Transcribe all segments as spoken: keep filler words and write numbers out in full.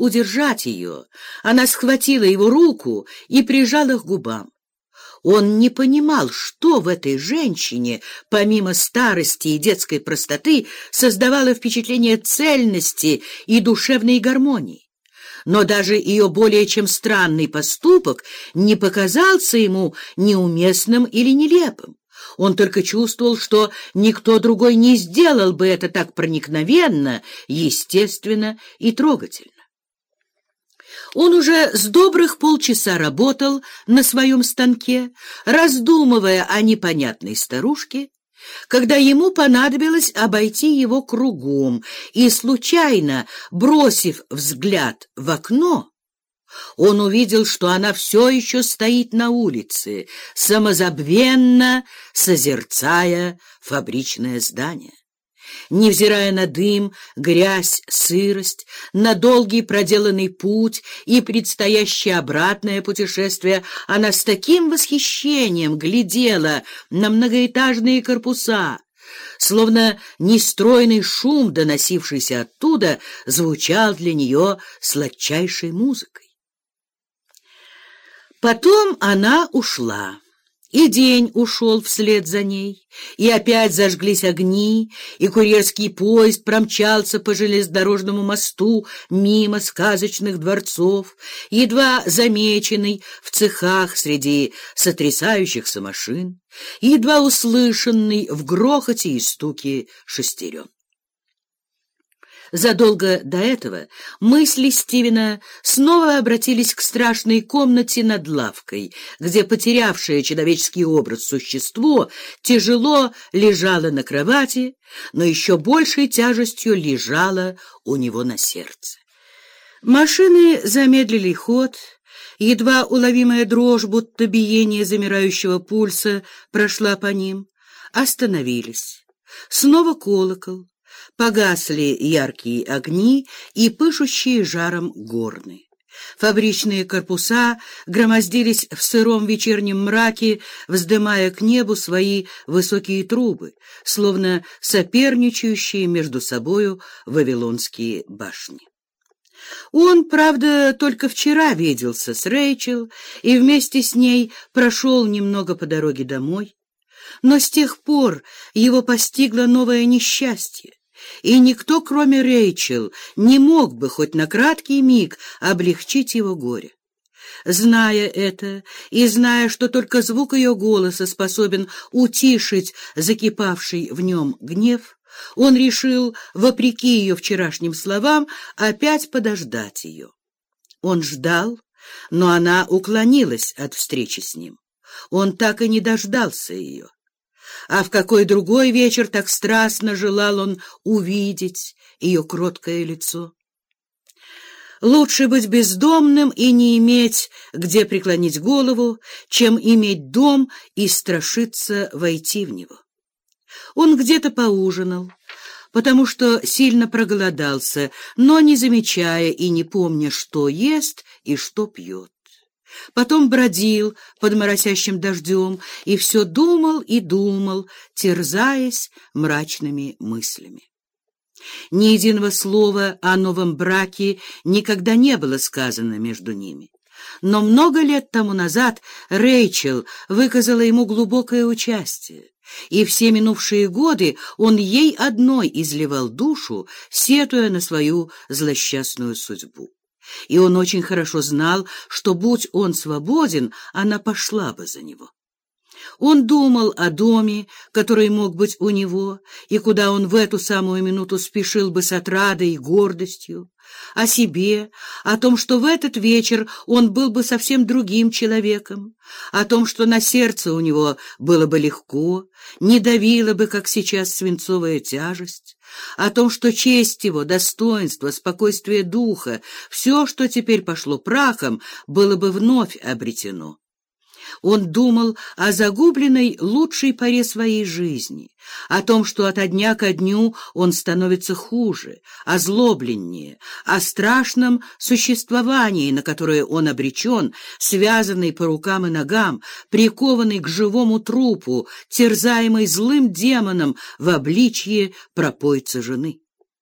удержать ее, она схватила его руку и прижала к губам. Он не понимал, что в этой женщине, помимо старости и детской простоты, создавало впечатление цельности и душевной гармонии. Но даже ее более чем странный поступок не показался ему неуместным или нелепым. Он только чувствовал, что никто другой не сделал бы это так проникновенно, естественно и трогательно. Он уже с добрых полчаса работал на своем станке, раздумывая о непонятной старушке, когда ему понадобилось обойти его кругом, и, случайно бросив взгляд в окно, он увидел, что она все еще стоит на улице, самозабвенно созерцая фабричное здание. Невзирая на дым, грязь, сырость, на долгий проделанный путь и предстоящее обратное путешествие, она с таким восхищением глядела на многоэтажные корпуса, словно нестройный шум, доносившийся оттуда, звучал для нее сладчайшей музыкой. Потом она ушла. И день ушел вслед за ней, и опять зажглись огни, и курьерский поезд промчался по железнодорожному мосту мимо сказочных дворцов, едва замеченный в цехах среди сотрясающихся машин, едва услышанный в грохоте и стуке шестерен. Задолго до этого мысли Стивена снова обратились к страшной комнате над лавкой, где потерявшее человеческий образ существо тяжело лежало на кровати, но еще большей тяжестью лежало у него на сердце. Машины замедлили ход, едва уловимая дрожь, будто биение замирающего пульса, прошла по ним, остановились. Снова колокол. Погасли яркие огни и пышущие жаром горны. Фабричные корпуса громоздились в сыром вечернем мраке, вздымая к небу свои высокие трубы, словно соперничающие между собою вавилонские башни. Он, правда, только вчера виделся с Рэйчел и вместе с ней прошел немного по дороге домой, но с тех пор его постигло новое несчастье, и никто, кроме Рэйчел, не мог бы хоть на краткий миг облегчить его горе. Зная это и зная, что только звук ее голоса способен утишить закипавший в нем гнев, он решил, вопреки ее вчерашним словам, опять подождать ее. Он ждал, но она уклонилась от встречи с ним. Он так и не дождался ее. А в какой другой вечер так страстно желал он увидеть ее кроткое лицо. Лучше быть бездомным и не иметь, где преклонить голову, чем иметь дом и страшиться войти в него. Он где-то поужинал, потому что сильно проголодался, но не замечая и не помня, что ест и что пьет. Потом бродил под моросящим дождем и все думал и думал, терзаясь мрачными мыслями. Ни единого слова о новом браке никогда не было сказано между ними. Но много лет тому назад Рэйчел выказала ему глубокое участие, и все минувшие годы он ей одной изливал душу, сетуя на свою злосчастную судьбу. И он очень хорошо знал, что, будь он свободен, она пошла бы за него. Он думал о доме, который мог быть у него, и куда он в эту самую минуту спешил бы с отрадой и гордостью, о себе, о том, что в этот вечер он был бы совсем другим человеком, о том, что на сердце у него было бы легко, не давила бы, как сейчас, свинцовая тяжесть, о том, что честь его, достоинство, спокойствие духа, все, что теперь пошло прахом, было бы вновь обретено. Он думал о загубленной лучшей поре своей жизни, о том, что ото дня ко дню он становится хуже, озлобленнее, о страшном существовании, на которое он обречен, связанный по рукам и ногам, прикованный к живому трупу, терзаемый злым демоном в обличье пропойца жены.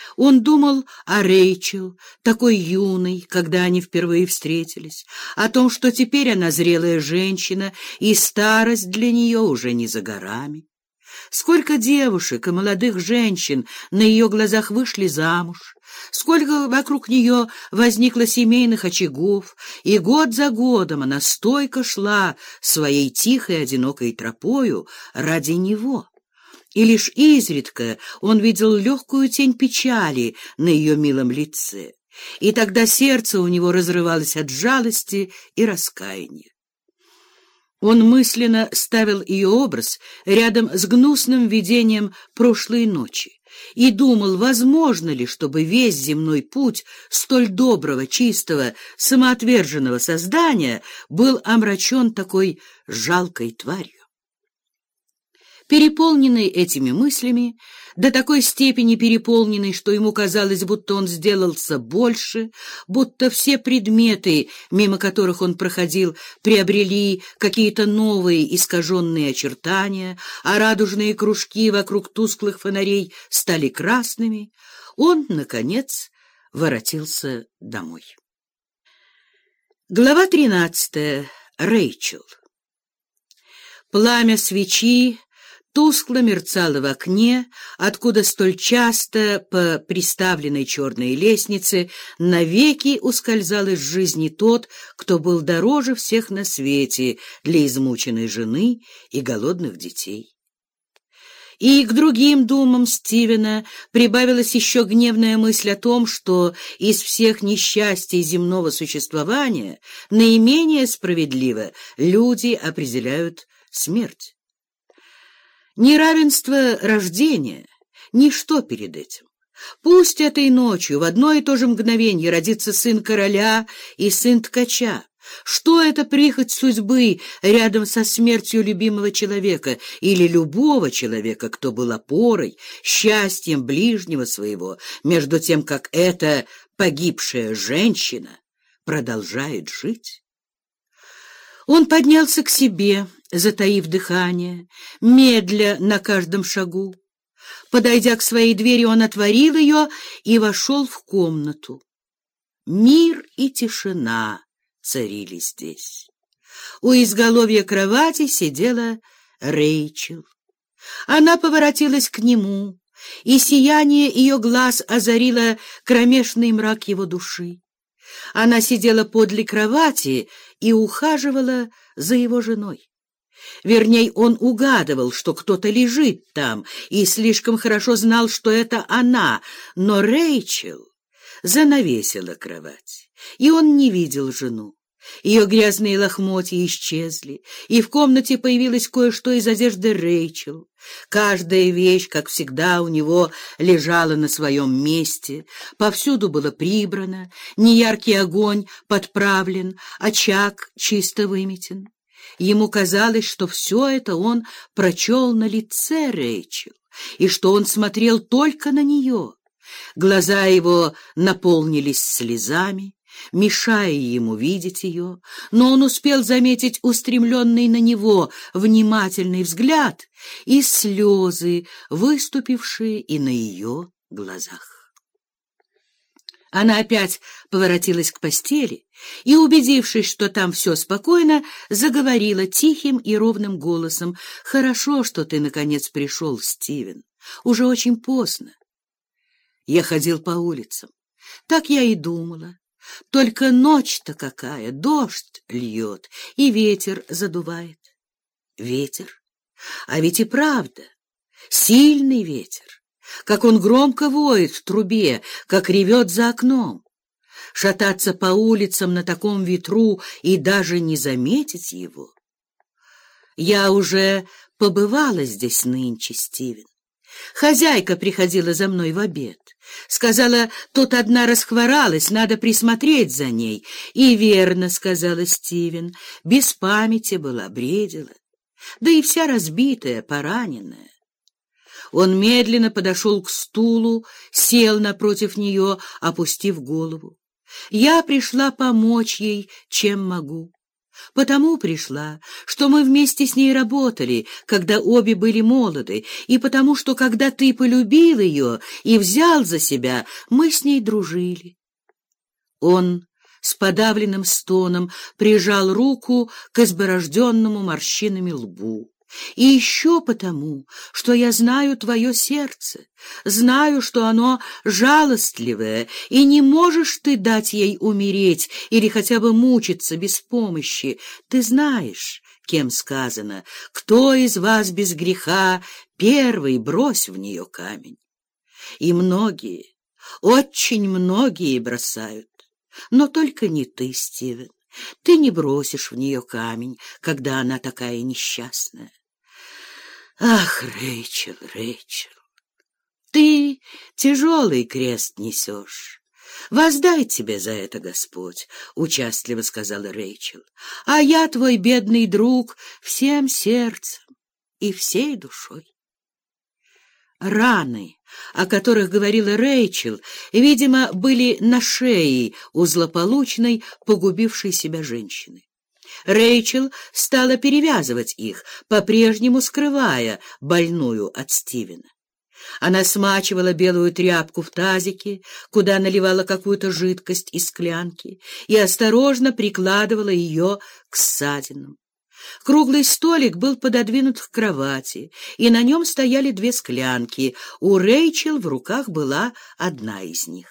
Он думал о Рэйчел, такой юной, когда они впервые встретились, о том, что теперь она зрелая женщина, и старость для нее уже не за горами. Сколько девушек и молодых женщин на ее глазах вышли замуж, сколько вокруг нее возникло семейных очагов, и год за годом она стойко шла своей тихой одинокой тропою ради него. И лишь изредка он видел легкую тень печали на ее милом лице, и тогда сердце у него разрывалось от жалости и раскаяния. Он мысленно ставил ее образ рядом с гнусным видением прошлой ночи и думал, возможно ли, чтобы весь земной путь столь доброго, чистого, самоотверженного создания был омрачен такой жалкой тварью. Переполненный этими мыслями, до такой степени переполненный, что ему казалось, будто он сделался больше, будто все предметы, мимо которых он проходил, приобрели какие-то новые искаженные очертания, а радужные кружки вокруг тусклых фонарей стали красными, он, наконец, воротился домой. Глава тринадцатая. Рэйчел. Пламя свечи тускло мерцало в окне, откуда столь часто по приставленной черной лестнице навеки ускользал из жизни тот, кто был дороже всех на свете для измученной жены и голодных детей. И к другим думам Стивена прибавилась еще гневная мысль о том, что из всех несчастий земного существования наименее справедливо люди определяют смерть. Неравенство рождения — ничто перед этим. Пусть этой ночью в одно и то же мгновенье родится сын короля и сын ткача. Что это прихоть судьбы рядом со смертью любимого человека или любого человека, кто был опорой, счастьем ближнего своего, между тем, как эта погибшая женщина продолжает жить? Он поднялся к себе, затаив дыхание, медля на каждом шагу. Подойдя к своей двери, он отворил ее и вошел в комнату. Мир и тишина царили здесь. У изголовья кровати сидела Рэйчел. Она поворотилась к нему, и сияние ее глаз озарило кромешный мрак его души. Она сидела подле кровати и ухаживала за его женой. Верней, он угадывал, что кто-то лежит там, и слишком хорошо знал, что это она, но Рэйчел занавесила кровать, и он не видел жену. Ее грязные лохмотья исчезли, и в комнате появилось кое-что из одежды Рэйчел. Каждая вещь, как всегда, у него лежала на своем месте, повсюду было прибрано, неяркий огонь подправлен, очаг чисто выметен. Ему казалось, что все это он прочел на лице Рэйчел, и что он смотрел только на нее. Глаза его наполнились слезами, мешая ему видеть ее, но он успел заметить устремленный на него внимательный взгляд и слезы, выступившие и на ее глазах. Она опять поворотилась к постели и, убедившись, что там все спокойно, заговорила тихим и ровным голосом: «Хорошо, что ты, наконец, пришел, Стивен. Уже очень поздно. Я ходил по улицам. Так я и думала. Только ночь-то какая, дождь льет, и ветер задувает». Ветер? А ведь и правда, сильный ветер. Как он громко воет в трубе, как ревет за окном. Шататься по улицам на таком ветру и даже не заметить его. Я уже побывала здесь нынче, Стивен. Хозяйка приходила за мной в обед. Сказала, тут одна расхворалась, надо присмотреть за ней. И верно, сказала Стивен, без памяти была, бредила. Да и вся разбитая, пораненная. Он медленно подошел к стулу, сел напротив нее, опустив голову. Я пришла помочь ей, чем могу. Потому пришла, что мы вместе с ней работали, когда обе были молоды, и потому что, когда ты полюбил ее и взял за себя, мы с ней дружили». Он с подавленным стоном прижал руку к изборожденному морщинами лбу. «И еще потому, что я знаю твое сердце, знаю, что оно жалостливое, и не можешь ты дать ей умереть или хотя бы мучиться без помощи. Ты знаешь, кем сказано: кто из вас без греха, первый брось в нее камень. И многие, очень многие бросают, но только не ты, Стивен. Ты не бросишь в нее камень, когда она такая несчастная. Ах, Рэйчел, Рэйчел, ты тяжелый крест несешь. Воздай тебе за это Господь, — участливо сказала Рэйчел. А я, твой бедный друг, всем сердцем и всей душой. Раны, о которых говорила Рэйчел, видимо, были на шее у злополучной, погубившей себя женщины. Рэйчел стала перевязывать их, по-прежнему скрывая больную от Стивена. Она смачивала белую тряпку в тазике, куда наливала какую-то жидкость из склянки, и осторожно прикладывала ее к ссадинам. Круглый столик был пододвинут к кровати, и на нем стояли две склянки. У Рэйчел в руках была одна из них.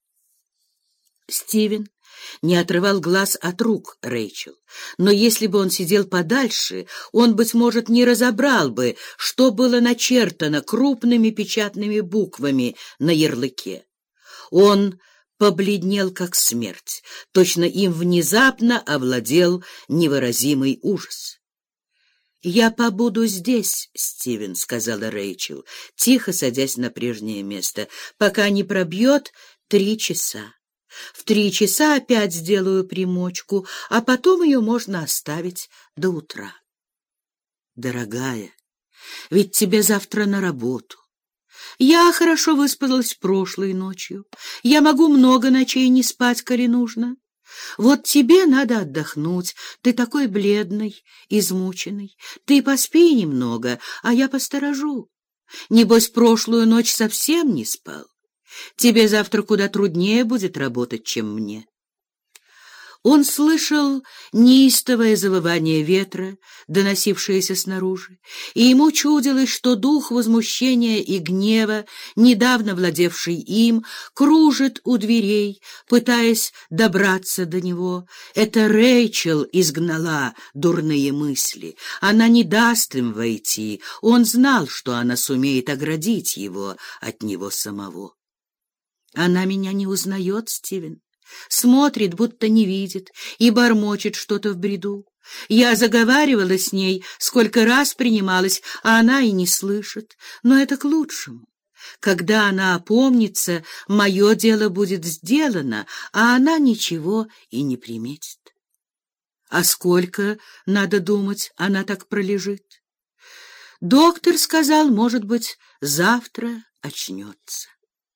Стивен не отрывал глаз от рук Рэйчел, но если бы он сидел подальше, он, быть может, не разобрал бы, что было начертано крупными печатными буквами на ярлыке. Он побледнел, как смерть, точно им внезапно овладел невыразимый ужас. «Я побуду здесь, Стивен», — сказала Рэйчел, тихо садясь на прежнее место, «пока не пробьет три часа. В три часа опять сделаю примочку, а потом ее можно оставить до утра». «Дорогая, ведь тебе завтра на работу. Я хорошо выспалась прошлой ночью. Я могу много ночей не спать, коли нужно. Вот тебе надо отдохнуть. Ты такой бледный, измученный. Ты поспи немного, а я посторожу. Небось, прошлую ночь совсем не спал. Тебе завтра куда труднее будет работать, чем мне». Он слышал неистовое завывание ветра, доносившееся снаружи, и ему чудилось, что дух возмущения и гнева, недавно владевший им, кружит у дверей, пытаясь добраться до него. Это Рэйчел изгнала дурные мысли. Она не даст им войти. Он знал, что она сумеет оградить его от него самого. «Она меня не узнает, Стивен. Смотрит, будто не видит, и бормочет что-то в бреду. Я заговаривала с ней, сколько раз принималась, а она и не слышит. Но это к лучшему. Когда она опомнится, мое дело будет сделано, а она ничего и не приметит. А сколько, надо думать, она так пролежит? Доктор сказал, может быть, завтра очнется».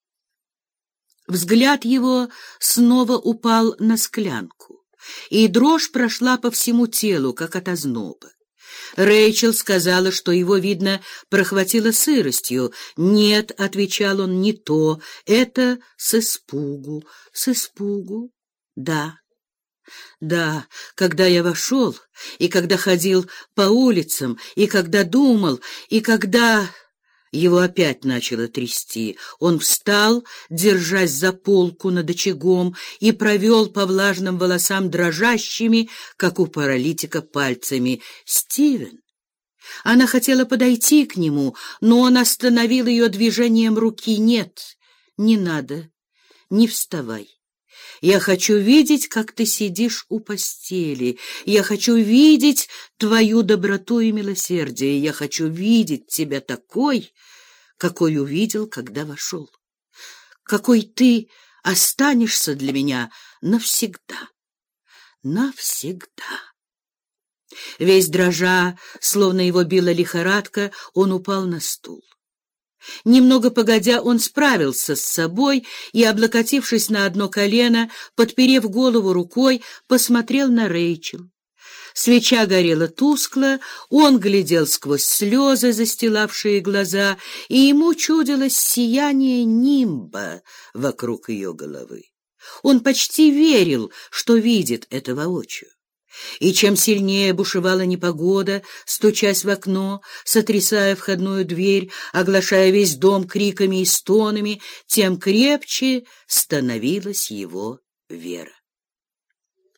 Взгляд его снова упал на склянку, и дрожь прошла по всему телу, как от озноба. Рэйчел сказала, что его, видно, прохватило сыростью. «Нет», — отвечал он, — «не то. Это с испугу». «С испугу? Да. Да, когда я вошел, и когда ходил по улицам, и когда думал, и когда...» Его опять начало трясти. Он встал, держась за полку над очагом, и провел по влажным волосам дрожащими, как у паралитика, пальцами. «Стивен!» Она хотела подойти к нему, но он остановил ее движением руки. «Нет, не надо, не вставай. Я хочу видеть, как ты сидишь у постели. Я хочу видеть твою доброту и милосердие. Я хочу видеть тебя такой, какой увидел, когда вошел. Какой ты останешься для меня навсегда. Навсегда». Весь дрожа, словно его била лихорадка, он упал на стул. Немного погодя, он справился с собой и, облокотившись на одно колено, подперев голову рукой, посмотрел на Рэйчел. Свеча горела тускло, он глядел сквозь слезы, застилавшие глаза, и ему чудилось сияние нимба вокруг ее головы. Он почти верил, что видит это воочию. И чем сильнее бушевала непогода, стучась в окно, сотрясая входную дверь, оглашая весь дом криками и стонами, тем крепче становилась его вера.